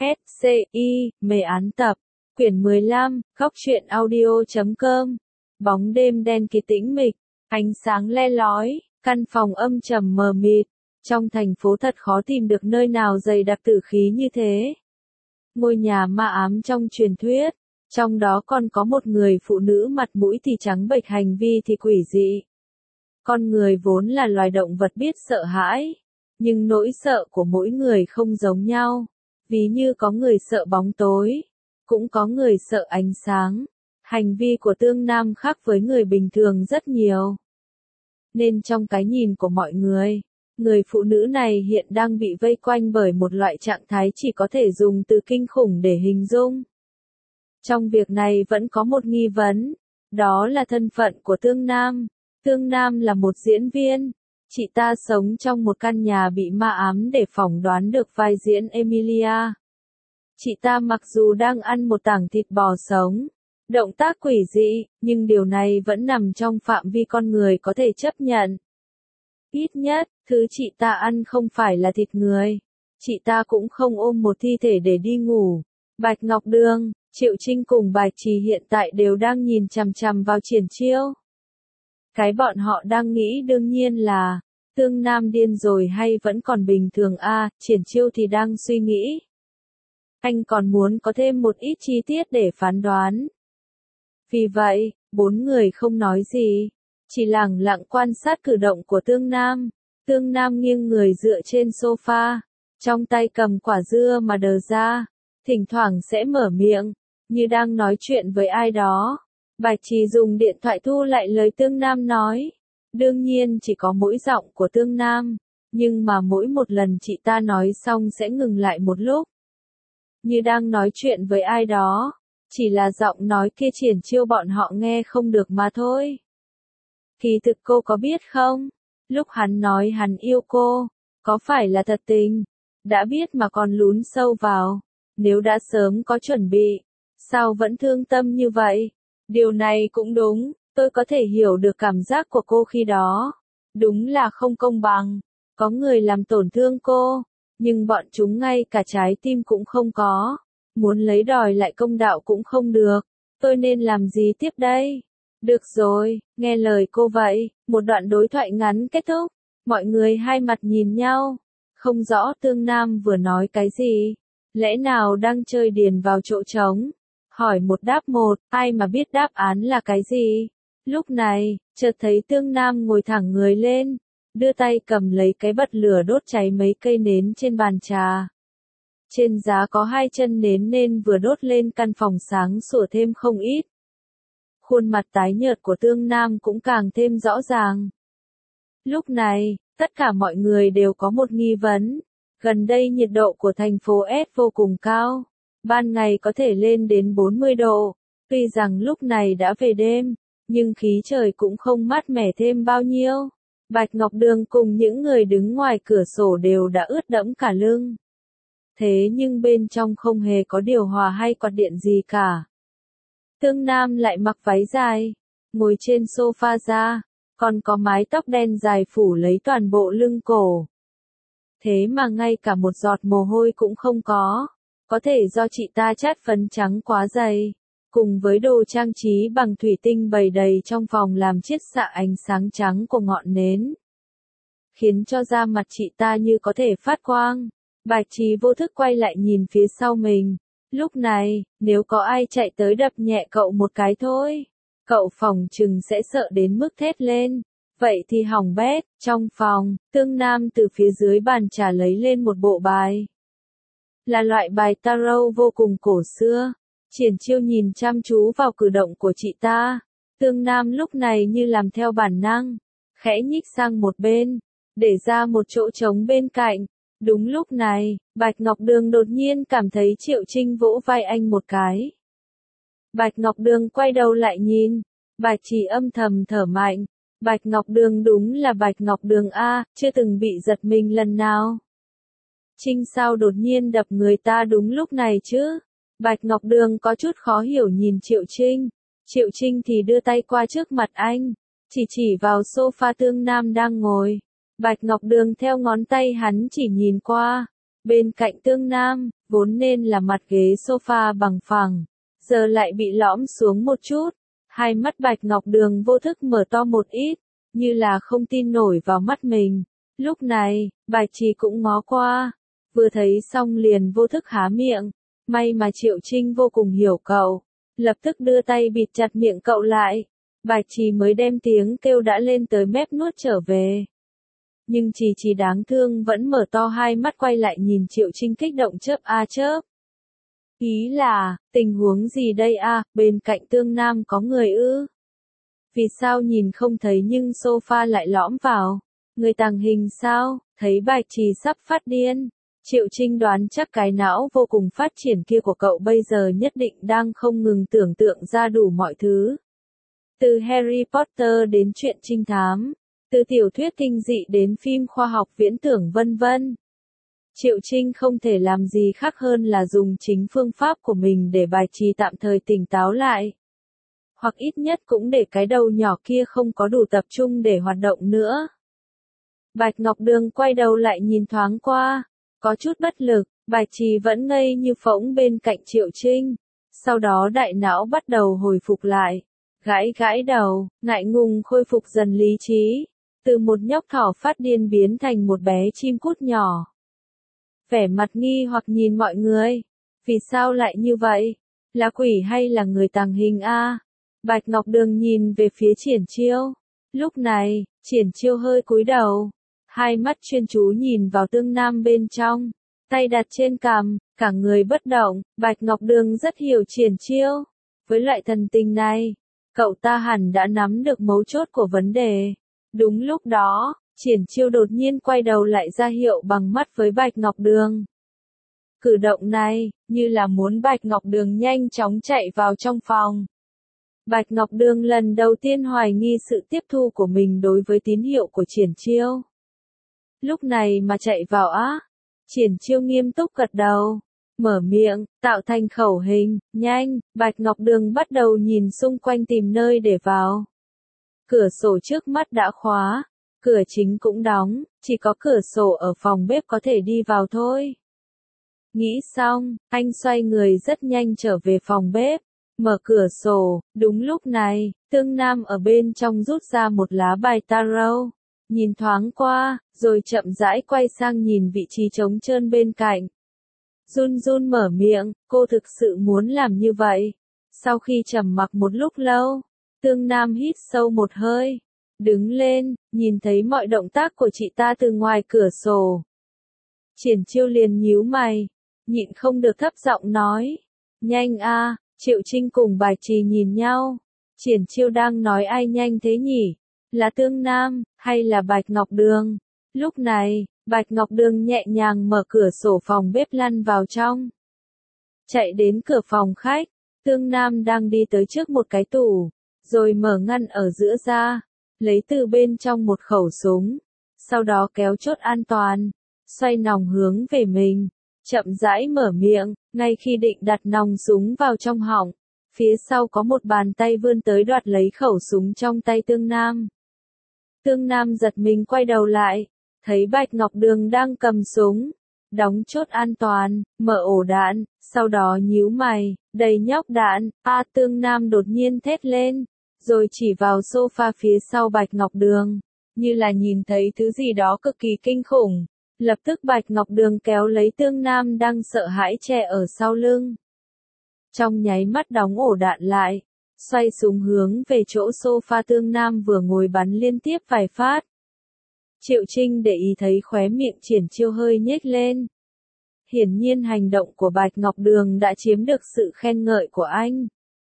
SCI, mê án tập, quyển 15, góc truyện audio.com. Bóng đêm đen kịt tĩnh mịch, ánh sáng le lói, căn phòng âm trầm mờ mịt. Trong thành phố thật khó tìm được nơi nào dày đặc tử khí như thế. Ngôi nhà ma ám trong truyền thuyết, trong đó còn có một người phụ nữ mặt mũi thì trắng bệch, hành vi thì quỷ dị. Con người vốn là loài động vật biết sợ hãi, nhưng nỗi sợ của mỗi người không giống nhau. Ví như có người sợ bóng tối, cũng có người sợ ánh sáng. Hành vi của Tương Nam khác với người bình thường rất nhiều. Nên trong cái nhìn của mọi người, người phụ nữ này hiện đang bị vây quanh bởi một loại trạng thái chỉ có thể dùng từ kinh khủng để hình dung. Trong việc này vẫn có một nghi vấn, đó là thân phận của Tương Nam. Tương Nam là một diễn viên. Chị ta sống trong một căn nhà bị ma ám để phỏng đoán được vai diễn Emilia. Chị ta mặc dù đang ăn một tảng thịt bò sống, động tác quỷ dị, nhưng điều này vẫn nằm trong phạm vi con người có thể chấp nhận. Ít nhất, thứ chị ta ăn không phải là thịt người. Chị ta cũng không ôm một thi thể để đi ngủ. Bạch Ngọc Đường, Triệu Trinh cùng Bạch Trì hiện tại đều đang nhìn chằm chằm vào Triển Chiêu. Cái bọn họ đang nghĩ đương nhiên là, Tương Nam điên rồi hay vẫn còn bình thường à, Triển Chiêu thì đang suy nghĩ. Anh còn muốn có thêm một ít chi tiết để phán đoán. Vì vậy, bốn người không nói gì, chỉ lẳng lặng quan sát cử động của Tương Nam. Tương Nam nghiêng người dựa trên sofa, trong tay cầm quả dưa mà đờ ra, thỉnh thoảng sẽ mở miệng, như đang nói chuyện với ai đó. Bạch Trì dùng điện thoại thu lại lời Tương Nam nói. Đương nhiên chỉ có mỗi giọng của Tương Nam, nhưng mà mỗi một lần chị ta nói xong sẽ ngừng lại một lúc. Như đang nói chuyện với ai đó, chỉ là giọng nói kia Triển Chiêu bọn họ nghe không được mà thôi. Kỳ thực cô có biết không, lúc hắn nói hắn yêu cô, có phải là thật tình? Đã biết mà còn lún sâu vào, nếu đã sớm có chuẩn bị, sao vẫn thương tâm như vậy? Điều này cũng đúng, tôi có thể hiểu được cảm giác của cô khi đó. Đúng là không công bằng, có người làm tổn thương cô, nhưng bọn chúng ngay cả trái tim cũng không có. Muốn lấy đòi lại công đạo cũng không được, tôi nên làm gì tiếp đây? Được rồi, nghe lời cô vậy. Một đoạn đối thoại ngắn kết thúc, mọi người hai mặt nhìn nhau, không rõ Tương Nam vừa nói cái gì. Lẽ nào đang chơi điền vào chỗ trống? Hỏi một đáp một, ai mà biết đáp án là cái gì? Lúc này, chợt thấy Tương Nam ngồi thẳng người lên, đưa tay cầm lấy cái bật lửa đốt cháy mấy cây nến trên bàn trà. Trên giá có 2 chân nến nên vừa đốt lên căn phòng sáng sủa thêm không ít. Khuôn mặt tái nhợt của Tương Nam cũng càng thêm rõ ràng. Lúc này, tất cả mọi người đều có một nghi vấn. Gần đây nhiệt độ của thành phố S vô cùng cao. Ban ngày có thể lên đến 40 độ. Tuy rằng lúc này đã về đêm, nhưng khí trời cũng không mát mẻ thêm bao nhiêu. Bạch Ngọc Đường cùng những người đứng ngoài cửa sổ đều đã ướt đẫm cả lưng. Thế nhưng bên trong không hề có điều hòa hay quạt điện gì cả. Tương Nam lại mặc váy dài, ngồi trên sofa ra, còn có mái tóc đen dài phủ lấy toàn bộ lưng cổ. Thế mà ngay cả một giọt mồ hôi cũng không có. Có thể do chị ta chát phấn trắng quá dày, cùng với đồ trang trí bằng thủy tinh bày đầy trong phòng làm chiết xạ ánh sáng trắng của ngọn nến, khiến cho da mặt chị ta như có thể phát quang. Bạch Trì vô thức quay lại nhìn phía sau mình. Lúc này, nếu có ai chạy tới đập nhẹ cậu một cái thôi, cậu phỏng chừng sẽ sợ đến mức thét lên. Vậy thì hỏng bét. Trong phòng, Tương Nam từ phía dưới bàn trà lấy lên một bộ bài. Là loại bài tarot vô cùng cổ xưa. Triển Chiêu nhìn chăm chú vào cử động của chị ta. Tương Nam lúc này như làm theo bản năng, khẽ nhích sang một bên, để ra một chỗ trống bên cạnh. Đúng lúc này, Bạch Ngọc Đường đột nhiên cảm thấy Triệu Trinh vỗ vai anh một cái. Bạch Ngọc Đường quay đầu lại nhìn, Bạch Trì âm thầm thở mạnh. Bạch Ngọc Đường đúng là Bạch Ngọc Đường a, chưa từng bị giật mình lần nào. Trinh sao đột nhiên đập người ta đúng lúc này chứ? Bạch Ngọc Đường có chút khó hiểu nhìn Triệu Trinh. Triệu Trinh thì đưa tay qua trước mặt anh, chỉ vào sofa Tương Nam đang ngồi. Bạch Ngọc Đường theo ngón tay hắn chỉ nhìn qua, Bên cạnh Tương Nam, vốn nên là mặt ghế sofa bằng phẳng, giờ lại bị lõm xuống một chút. Hai mắt Bạch Ngọc Đường vô thức mở to một ít, như là không tin nổi vào mắt mình. Lúc này, Bạch Trì cũng ngó qua, vừa thấy xong liền vô thức há miệng. May mà Triệu Trinh vô cùng hiểu cậu, lập tức đưa tay bịt chặt miệng cậu lại. Bạch Trì mới đem tiếng kêu đã lên tới mép nuốt trở về. Nhưng Trì đáng thương vẫn mở to hai mắt quay lại nhìn Triệu Trinh kích động chớp a chớp. Ý là, tình huống gì đây a, bên cạnh Tương Nam có người ư? Vì sao nhìn không thấy nhưng sofa lại lõm vào? Người tàng hình sao? Thấy Bạch Trì sắp phát điên. Triệu Trinh đoán chắc cái não vô cùng phát triển kia của cậu bây giờ nhất định đang không ngừng tưởng tượng ra đủ mọi thứ. Từ Harry Potter đến truyện trinh thám, từ tiểu thuyết kinh dị đến phim khoa học viễn tưởng vân vân. Triệu Trinh không thể làm gì khác hơn là dùng chính phương pháp của mình để Bạch Trì tạm thời tỉnh táo lại. Hoặc ít nhất cũng để cái đầu nhỏ kia không có đủ tập trung để hoạt động nữa. Bạch Ngọc Đường quay đầu lại nhìn thoáng qua, có chút bất lực, Bạch Trì vẫn ngây như phỗng bên cạnh Triệu Trinh. Sau đó đại não bắt đầu hồi phục lại, gãi đầu, ngại ngùng khôi phục dần lý trí, từ một nhóc thỏ phát điên biến thành một bé chim cút nhỏ. Vẻ mặt nghi hoặc nhìn mọi người, vì sao lại như vậy? Là quỷ hay là người tàng hình a? Bạch Ngọc Đường nhìn về phía Triển Chiêu. Lúc này, Triển Chiêu hơi cúi đầu, hai mắt chuyên chú nhìn vào Tương Nam bên trong, tay đặt trên cằm, cả người bất động. Bạch Ngọc Đường rất hiểu Triển Chiêu. Với loại thần tình này, cậu ta hẳn đã nắm được mấu chốt của vấn đề. Đúng lúc đó, Triển Chiêu đột nhiên quay đầu lại ra hiệu bằng mắt với Bạch Ngọc Đường. Cử động này, như là muốn Bạch Ngọc Đường nhanh chóng chạy vào trong phòng. Bạch Ngọc Đường lần đầu tiên hoài nghi sự tiếp thu của mình đối với tín hiệu của Triển Chiêu. Lúc này mà chạy vào á? Triển Chiêu nghiêm túc gật đầu, mở miệng, tạo thành khẩu hình, nhanh. Bạch Ngọc Đường bắt đầu nhìn xung quanh tìm nơi để vào. Cửa sổ trước mắt đã khóa, cửa chính cũng đóng, chỉ có cửa sổ ở phòng bếp có thể đi vào thôi. Nghĩ xong, anh xoay người rất nhanh trở về phòng bếp, mở cửa sổ. Đúng lúc này, Tương Nam ở bên trong rút ra một lá bài tarot, nhìn thoáng qua, rồi chậm rãi quay sang nhìn vị trí trống trơn bên cạnh. Run run mở miệng, cô thực sự muốn làm như vậy. Sau khi trầm mặc một lúc lâu, Tương Nam hít sâu một hơi, đứng lên, nhìn thấy mọi động tác của chị ta từ ngoài cửa sổ. Triển Chiêu liền nhíu mày, nhịn không được thấp giọng nói, nhanh a. Triệu Trinh cùng Bạch Trì nhìn nhau. Triển Chiêu đang nói ai nhanh thế nhỉ? Là Tương Nam, hay là Bạch Ngọc Đường? Lúc này, Bạch Ngọc Đường nhẹ nhàng mở cửa sổ phòng bếp lăn vào trong. Chạy đến cửa phòng khách, Tương Nam đang đi tới trước một cái tủ, rồi mở ngăn ở giữa ra, lấy từ bên trong một khẩu súng, sau đó kéo chốt an toàn, xoay nòng hướng về mình, chậm rãi mở miệng. Ngay khi định đặt nòng súng vào trong họng, phía sau có một bàn tay vươn tới đoạt lấy khẩu súng trong tay Tương Nam. Tương Nam giật mình quay đầu lại, thấy Bạch Ngọc Đường đang cầm súng, đóng chốt an toàn, mở ổ đạn, sau đó nhíu mày, đầy nhóc đạn. Tương Nam đột nhiên thét lên, rồi chỉ vào sofa phía sau Bạch Ngọc Đường, như là nhìn thấy thứ gì đó cực kỳ kinh khủng. Lập tức Bạch Ngọc Đường kéo lấy Tương Nam đang sợ hãi che ở sau lưng. Trong nháy mắt đóng ổ đạn lại, xoay súng hướng về chỗ sofa Tương Nam vừa ngồi bắn liên tiếp vài phát. Triệu Trinh để ý thấy khóe miệng Triển Chiêu hơi nhếch lên. Hiển nhiên hành động của Bạch Ngọc Đường đã chiếm được sự khen ngợi của anh.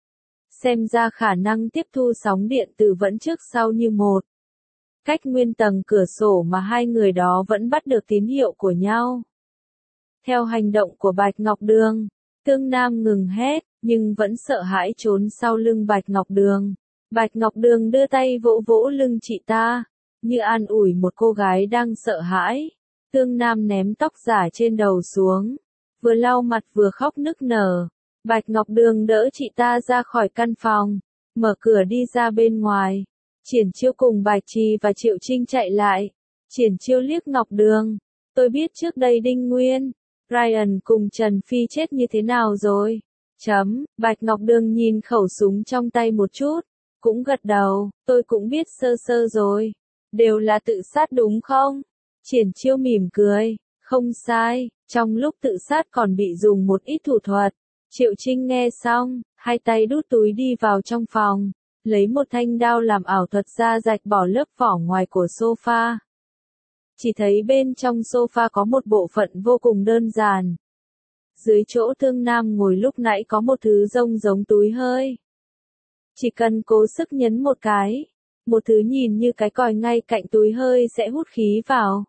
Xem ra khả năng tiếp thu sóng điện tử vẫn trước sau như một. Cách nguyên tầng cửa sổ mà hai người đó vẫn bắt được tín hiệu của nhau. Theo hành động của Bạch Ngọc Đường, Tương Nam ngừng hét, nhưng vẫn sợ hãi trốn sau lưng Bạch Ngọc Đường. Bạch Ngọc Đường đưa tay vỗ vỗ lưng chị ta, như an ủi một cô gái đang sợ hãi. Tương Nam ném tóc giả trên đầu xuống, vừa lau mặt vừa khóc nức nở. Bạch Ngọc Đường đỡ chị ta ra khỏi căn phòng, mở cửa đi ra bên ngoài. Triển Chiêu cùng Bạch Trì và Triệu Trinh chạy lại. Triển Chiêu liếc Ngọc Đường, tôi biết trước đây Đinh Nguyên, Ryan cùng Trần Phi chết như thế nào rồi. Bạch Ngọc Đường nhìn khẩu súng trong tay một chút, cũng gật đầu, tôi cũng biết sơ sơ rồi. Đều là tự sát đúng không? Triển Chiêu mỉm cười, không sai, trong lúc tự sát còn bị dùng một ít thủ thuật. Triệu Trinh nghe xong, hai tay đút túi đi vào trong phòng, lấy một thanh đao làm ảo thuật ra rạch bỏ lớp vỏ ngoài của sofa. Chỉ thấy bên trong sofa có một bộ phận vô cùng đơn giản. Dưới chỗ Thương Nam ngồi lúc nãy có một thứ giống túi hơi. Chỉ cần cố sức nhấn một cái, một thứ nhìn như cái còi ngay cạnh túi hơi sẽ hút khí vào.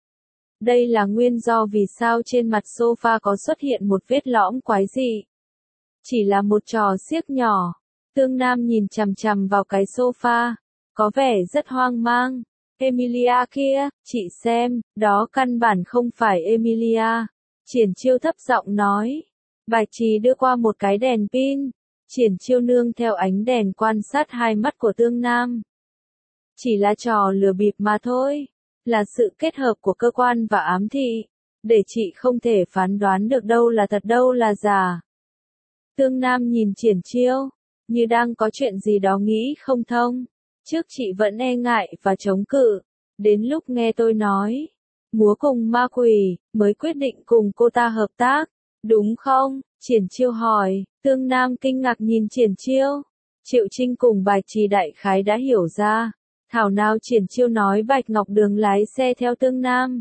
Đây là nguyên do vì sao trên mặt sofa có xuất hiện một vết lõm quái dị. Chỉ là một trò xiếc nhỏ. Thương Nam nhìn chằm chằm vào cái sofa, có vẻ rất hoang mang. Emilia kia, chị xem, đó căn bản không phải Emilia. Triển Chiêu thấp giọng nói. Bạch Trì đưa qua một cái đèn pin. Triển Chiêu nương theo ánh đèn quan sát hai mắt của Thương Nam. Chỉ là trò lừa bịp mà thôi. Là sự kết hợp của cơ quan và ám thị. Để chị không thể phán đoán được đâu là thật đâu là giả. Thương Nam nhìn Triển Chiêu, như đang có chuyện gì đó nghĩ không thông. Trước chị vẫn e ngại và chống cự. Đến lúc nghe tôi nói, múa cùng ma quỷ, mới quyết định cùng cô ta hợp tác. Đúng không? Triển Chiêu hỏi. Thương Nam kinh ngạc nhìn Triển Chiêu. Triệu Trinh cùng Bạch Trì đại khái đã hiểu ra. Thảo nào Triển Chiêu nói Bạch Ngọc Đường lái xe theo Thương Nam.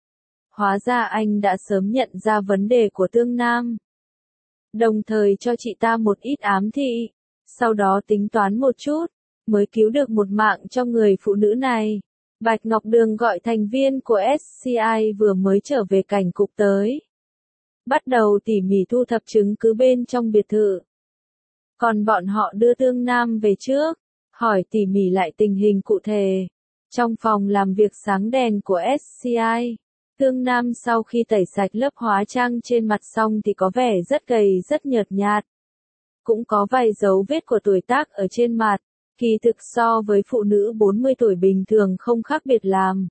Hóa ra anh đã sớm nhận ra vấn đề của Thương Nam. Đồng thời cho chị ta một ít ám thị. Sau đó tính toán một chút, mới cứu được một mạng cho người phụ nữ này. Bạch Ngọc Đường gọi thành viên của SCI vừa mới trở về cảnh cục tới. Bắt đầu tỉ mỉ thu thập chứng cứ bên trong biệt thự. Còn bọn họ đưa Thương Nam về trước, hỏi tỉ mỉ lại tình hình cụ thể. Trong phòng làm việc sáng đèn của SCI, Thương Nam sau khi tẩy sạch lớp hóa trang trên mặt xong thì có vẻ rất gầy rất nhợt nhạt. Cũng có vài dấu vết của tuổi tác ở trên mặt, kỳ thực so với phụ nữ 40 tuổi bình thường không khác biệt làm.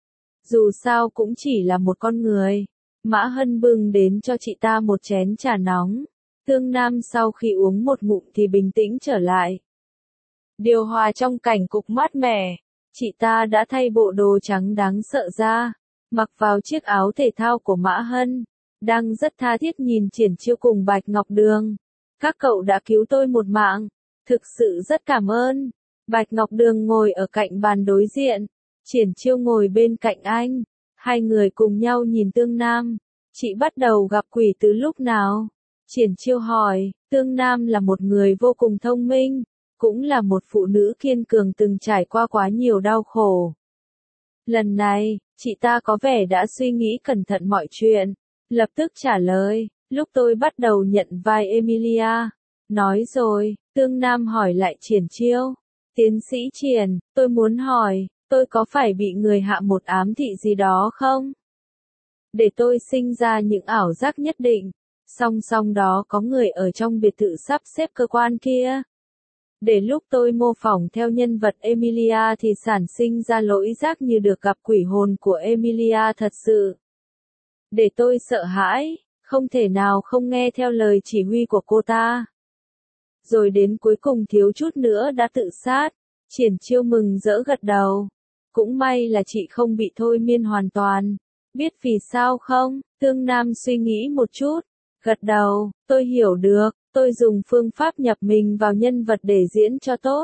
Dù sao cũng chỉ là một con người. Mã Hân bưng đến cho chị ta một chén trà nóng. Thương Nam sau khi uống một ngụm thì bình tĩnh trở lại. Điều hòa trong cảnh cục mát mẻ. Chị ta đã thay bộ đồ trắng đáng sợ ra, mặc vào chiếc áo thể thao của Mã Hân, đang rất tha thiết nhìn Triển Chiêu cùng Bạch Ngọc Đường. Các cậu đã cứu tôi một mạng, thực sự rất cảm ơn. Bạch Ngọc Đường ngồi ở cạnh bàn đối diện, Triển Chiêu ngồi bên cạnh anh. Hai người cùng nhau nhìn Thương Nam. Chị bắt đầu gặp quỷ từ lúc nào? Triển Chiêu hỏi. Thương Nam là một người vô cùng thông minh, cũng là một phụ nữ kiên cường từng trải qua quá nhiều đau khổ. Lần này, chị ta có vẻ đã suy nghĩ cẩn thận mọi chuyện, lập tức trả lời, lúc tôi bắt đầu nhận vai Emilia. Nói rồi, Thương Nam hỏi lại Triển Chiêu. Tiến sĩ Triển, tôi muốn hỏi, tôi có phải bị người hạ một ám thị gì đó không? Để tôi sinh ra những ảo giác nhất định. Song song đó có người ở trong biệt thự sắp xếp cơ quan kia. Để lúc tôi mô phỏng theo nhân vật Emilia thì sản sinh ra lỗi giác như được gặp quỷ hồn của Emilia thật sự. Để tôi sợ hãi, không thể nào không nghe theo lời chỉ huy của cô ta. Rồi đến cuối cùng thiếu chút nữa đã tự sát. Triển Chiêu mừng rỡ gật đầu. Cũng may là chị không bị thôi miên hoàn toàn. Biết vì sao không? Thương Nam suy nghĩ một chút. Gật đầu, tôi hiểu được. Tôi dùng phương pháp nhập mình vào nhân vật để diễn cho tốt.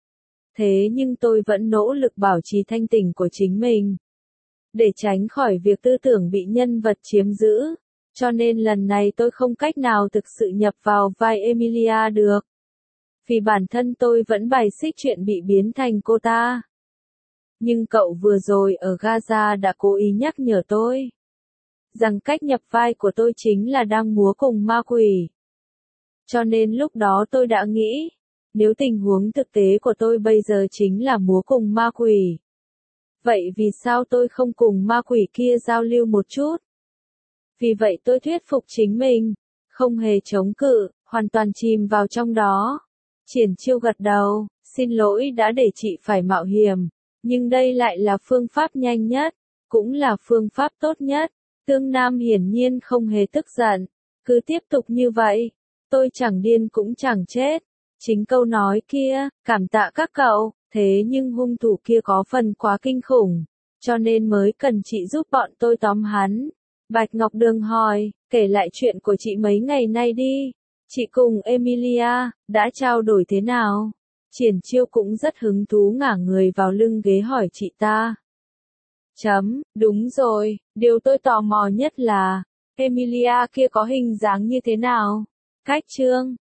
Thế nhưng tôi vẫn nỗ lực bảo trì thanh tỉnh của chính mình. Để tránh khỏi việc tư tưởng bị nhân vật chiếm giữ. Cho nên lần này tôi không cách nào thực sự nhập vào vai Emilia được. Vì bản thân tôi vẫn bài xích chuyện bị biến thành cô ta. Nhưng cậu vừa rồi ở Gaza đã cố ý nhắc nhở tôi. Rằng cách nhập vai của tôi chính là đang múa cùng ma quỷ. Cho nên lúc đó tôi đã nghĩ, nếu tình huống thực tế của tôi bây giờ chính là múa cùng ma quỷ. Vậy vì sao tôi không cùng ma quỷ kia giao lưu một chút? Vì vậy tôi thuyết phục chính mình, không hề chống cự, hoàn toàn chìm vào trong đó. Triển Chiêu gật đầu, xin lỗi đã để chị phải mạo hiểm, nhưng đây lại là phương pháp nhanh nhất. cũng là phương pháp tốt nhất. Tương Nam hiển nhiên không hề tức giận. Cứ tiếp tục như vậy, tôi chẳng điên cũng chẳng chết. Chính câu nói kia, cảm tạ các cậu, thế nhưng hung thủ kia có phần quá kinh khủng, cho nên mới cần chị giúp bọn tôi tóm hắn. Bạch Ngọc Đường hỏi, kể lại chuyện của chị mấy ngày nay đi. Chị cùng Emilia, đã trao đổi thế nào? Triển Chiêu cũng rất hứng thú ngả người vào lưng ghế hỏi chị ta. Đúng rồi, điều tôi tò mò nhất là, Emilia kia có hình dáng như thế nào? Cách trương,